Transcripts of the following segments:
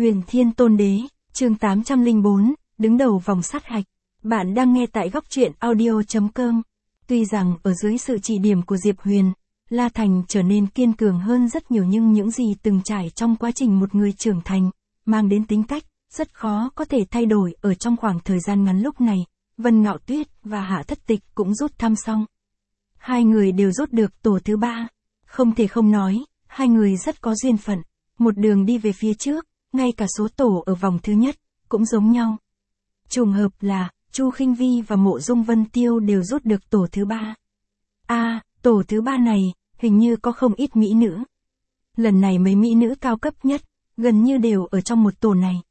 Huyền Thiên Tôn Đế, chương 804, đứng đầu vòng sát hạch. Bạn đang nghe tại góc truyện audio.com. Tuy rằng ở dưới sự chỉ điểm của Diệp Huyền, La Thành trở nên kiên cường hơn rất nhiều, nhưng những gì từng trải trong quá trình một người trưởng thành, mang đến tính cách, rất khó có thể thay đổi ở trong khoảng thời gian ngắn. Lúc này, Vân Ngạo Tuyết và Hạ Thất Tịch cũng rút thăm xong. Hai người đều rút được tổ thứ 3. Không thể không nói, hai người rất có duyên phận. Một đường đi về phía trước, ngay cả số tổ ở vòng thứ nhất, cũng giống nhau. Trùng hợp là, Chu Khinh Vi và Mộ Dung Vân Tiêu đều rút được tổ thứ 3. Tổ thứ 3 này, hình như có không ít mỹ nữ. Lần này mấy mỹ nữ cao cấp nhất, gần như đều ở trong một tổ này.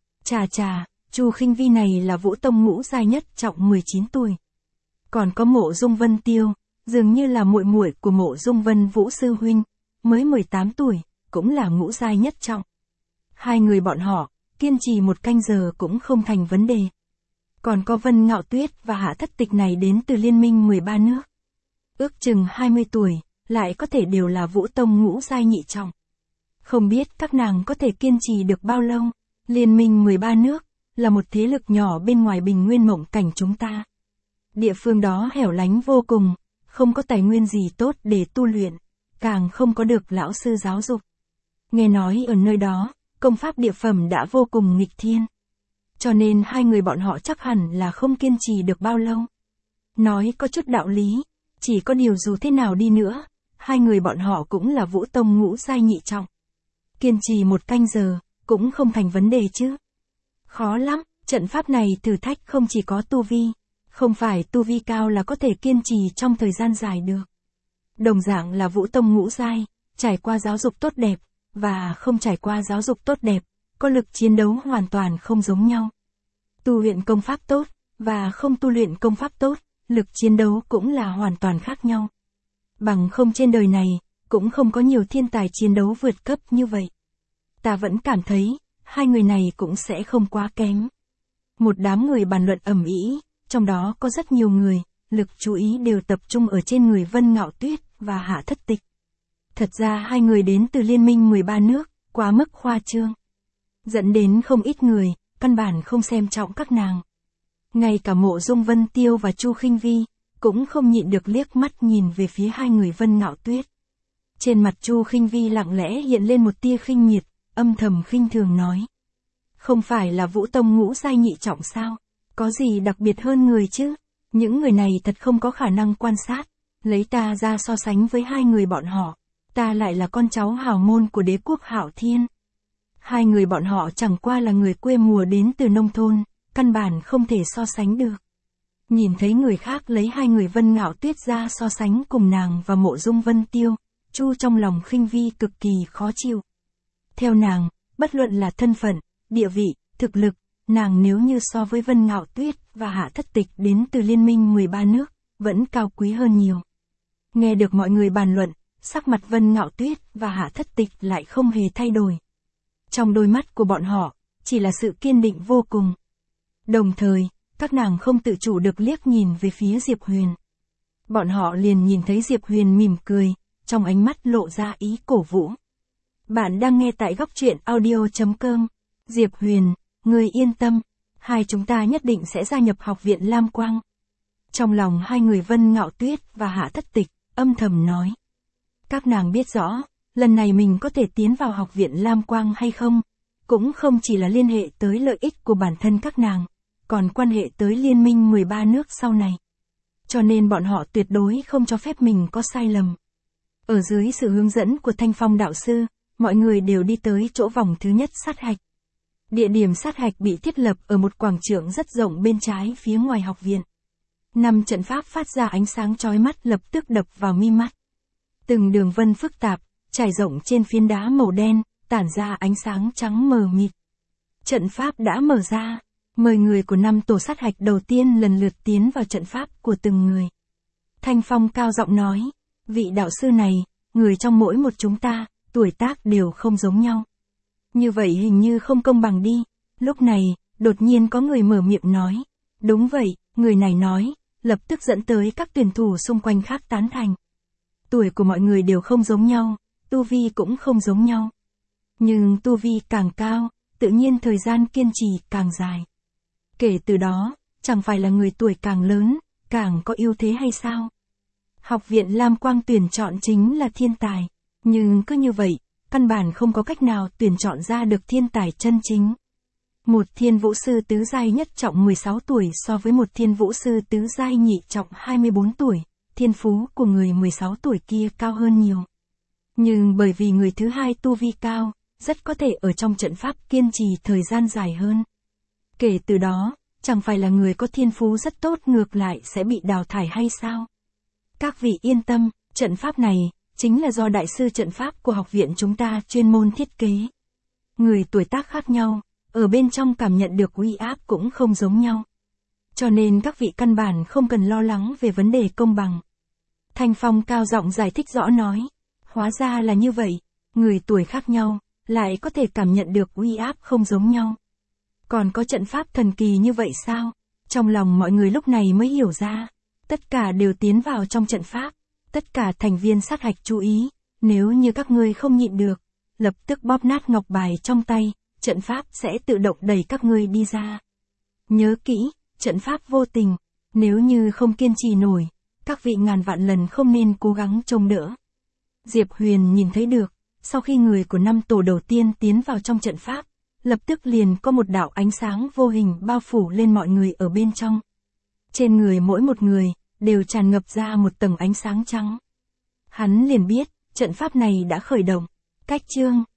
Chà, Chu Khinh Vi này là Vũ Tông ngũ giai nhất trọng 19 tuổi. Còn có Mộ Dung Vân Tiêu, dường như là muội muội của Mộ Dung Vân Vũ sư huynh, mới 18 tuổi, cũng là ngũ giai nhất trọng. Hai người bọn họ, kiên trì một canh giờ cũng không thành vấn đề. Còn có Vân Ngạo Tuyết và Hạ Thất Tịch này đến từ liên minh 13 nước. Ước chừng 20 tuổi, lại có thể đều là Vũ Tông ngũ giai nhị trọng. Không biết các nàng có thể kiên trì được bao lâu. Liên minh 13 nước, là một thế lực nhỏ bên ngoài Bình Nguyên Mộng Cảnh chúng ta. Địa phương đó hẻo lánh vô cùng, không có tài nguyên gì tốt để tu luyện, càng không có được lão sư giáo dục. Nghe nói ở nơi đó, công pháp địa phẩm đã vô cùng nghịch thiên. Cho nên hai người bọn họ chắc hẳn là không kiên trì được bao lâu. Nói có chút đạo lý, chỉ có điều dù thế nào đi nữa, hai người bọn họ cũng là Vũ Tông ngũ giai nhị trọng. Kiên trì một canh giờ, cũng không thành vấn đề chứ. Khó lắm, trận pháp này thử thách không chỉ có tu vi, không phải tu vi cao là có thể kiên trì trong thời gian dài được. Đồng dạng là Vũ Tông ngũ giai, trải qua giáo dục tốt đẹp, và không trải qua giáo dục tốt đẹp, có lực chiến đấu hoàn toàn không giống nhau. Tu luyện công pháp tốt, và không tu luyện công pháp tốt, lực chiến đấu cũng là hoàn toàn khác nhau. Bằng không trên đời này, cũng không có nhiều thiên tài chiến đấu vượt cấp như vậy. Ta vẫn cảm thấy, hai người này cũng sẽ không quá kém. Một đám người bàn luận ầm ĩ, trong đó có rất nhiều người, lực chú ý đều tập trung ở trên người Vân Ngạo Tuyết và Hạ Thất Tịch. Thật ra hai người đến từ liên minh 13 nước, quá mức khoa trương. Dẫn đến không ít người, căn bản không xem trọng các nàng. Ngay cả Mộ Dung Vân Tiêu và Chu Khinh Vi, cũng không nhịn được liếc mắt nhìn về phía hai người Vân Ngạo Tuyết. Trên mặt Chu Khinh Vi lặng lẽ hiện lên một tia khinh miệt, âm thầm khinh thường nói. Không phải là Vũ Tông ngũ giai nhị trọng sao? Có gì đặc biệt hơn người chứ? Những người này thật không có khả năng quan sát. Lấy ta ra so sánh với hai người bọn họ. Ta lại là con cháu hào môn của đế quốc Hạo Thiên. Hai người bọn họ chẳng qua là người quê mùa đến từ nông thôn, căn bản không thể so sánh được. Nhìn thấy người khác lấy hai người Vân Ngạo Tuyết ra so sánh cùng nàng và Mộ Dung Vân Tiêu, Chu trong lòng Khinh Vi cực kỳ khó chịu. Theo nàng, bất luận là thân phận, địa vị, thực lực, nàng nếu như so với Vân Ngạo Tuyết và Hạ Thất Tịch đến từ liên minh 13 nước, vẫn cao quý hơn nhiều. Nghe được mọi người bàn luận, sắc mặt Vân Ngạo Tuyết và Hạ Thất Tịch lại không hề thay đổi. Trong đôi mắt của bọn họ, chỉ là sự kiên định vô cùng. Đồng thời, các nàng không tự chủ được liếc nhìn về phía Diệp Huyền. Bọn họ liền nhìn thấy Diệp Huyền mỉm cười, trong ánh mắt lộ ra ý cổ vũ. Bạn đang nghe tại góc truyện audio.com. Diệp Huyền, ngươi yên tâm, hai chúng ta nhất định sẽ gia nhập học viện Lam Quang. Trong lòng hai người Vân Ngạo Tuyết và Hạ Thất Tịch, âm thầm nói. Các nàng biết rõ, lần này mình có thể tiến vào học viện Lam Quang hay không, cũng không chỉ là liên hệ tới lợi ích của bản thân các nàng, còn quan hệ tới liên minh 13 nước sau này. Cho nên bọn họ tuyệt đối không cho phép mình có sai lầm. Ở dưới sự hướng dẫn của Thanh Phong đạo sư, mọi người đều đi tới chỗ vòng thứ nhất sát hạch. Địa điểm sát hạch bị thiết lập ở một quảng trường rất rộng bên trái phía ngoài học viện. 5 trận pháp phát ra ánh sáng chói mắt lập tức đập vào mi mắt. Từng đường vân phức tạp, trải rộng trên phiến đá màu đen, tản ra ánh sáng trắng mờ mịt. Trận pháp đã mở ra, mời người của 5 tổ sát hạch đầu tiên lần lượt tiến vào trận pháp của từng người. Thanh Phong cao giọng nói, vị đạo sư này, người trong mỗi một chúng ta, tuổi tác đều không giống nhau. Như vậy hình như không công bằng đi. Lúc này, đột nhiên có người mở miệng nói. Đúng vậy, người này nói, lập tức dẫn tới các tuyển thủ xung quanh khác tán thành. Tuổi của mọi người đều không giống nhau, tu vi cũng không giống nhau. Nhưng tu vi càng cao, tự nhiên thời gian kiên trì càng dài. Kể từ đó, chẳng phải là người tuổi càng lớn, càng có ưu thế hay sao? Học viện Lam Quang tuyển chọn chính là thiên tài, nhưng cứ như vậy, căn bản không có cách nào tuyển chọn ra được thiên tài chân chính. Một thiên vũ sư tứ giai nhất trọng 16 tuổi so với một thiên vũ sư tứ giai nhị trọng 24 tuổi, thiên phú của người 16 tuổi kia cao hơn nhiều. Nhưng bởi vì người thứ hai tu vi cao, rất có thể ở trong trận pháp kiên trì thời gian dài hơn. Kể từ đó, chẳng phải là người có thiên phú rất tốt ngược lại sẽ bị đào thải hay sao? Các vị yên tâm, trận pháp này, chính là do đại sư trận pháp của học viện chúng ta chuyên môn thiết kế. Người tuổi tác khác nhau, ở bên trong cảm nhận được uy áp cũng không giống nhau. Cho nên các vị căn bản không cần lo lắng về vấn đề công bằng. Thanh Phong cao giọng giải thích rõ nói. Hóa ra là như vậy, người tuổi khác nhau, lại có thể cảm nhận được uy áp không giống nhau. Còn có trận pháp thần kỳ như vậy sao? Trong lòng mọi người lúc này mới hiểu ra. Tất cả đều tiến vào trong trận pháp. Tất cả thành viên sát hạch chú ý, nếu như các ngươi không nhịn được, lập tức bóp nát ngọc bài trong tay, trận pháp sẽ tự động đẩy các ngươi đi ra. Nhớ kỹ, trận pháp vô tình, nếu như không kiên trì nổi, các vị ngàn vạn lần không nên cố gắng trông đỡ. Diệp Huyền nhìn thấy được, sau khi người của năm tổ đầu tiên tiến vào trong trận pháp, lập tức liền có một đạo ánh sáng vô hình bao phủ lên mọi người ở bên trong. Trên người mỗi một người, đều tràn ngập ra một tầng ánh sáng trắng. Hắn liền biết, trận pháp này đã khởi động. Cách chương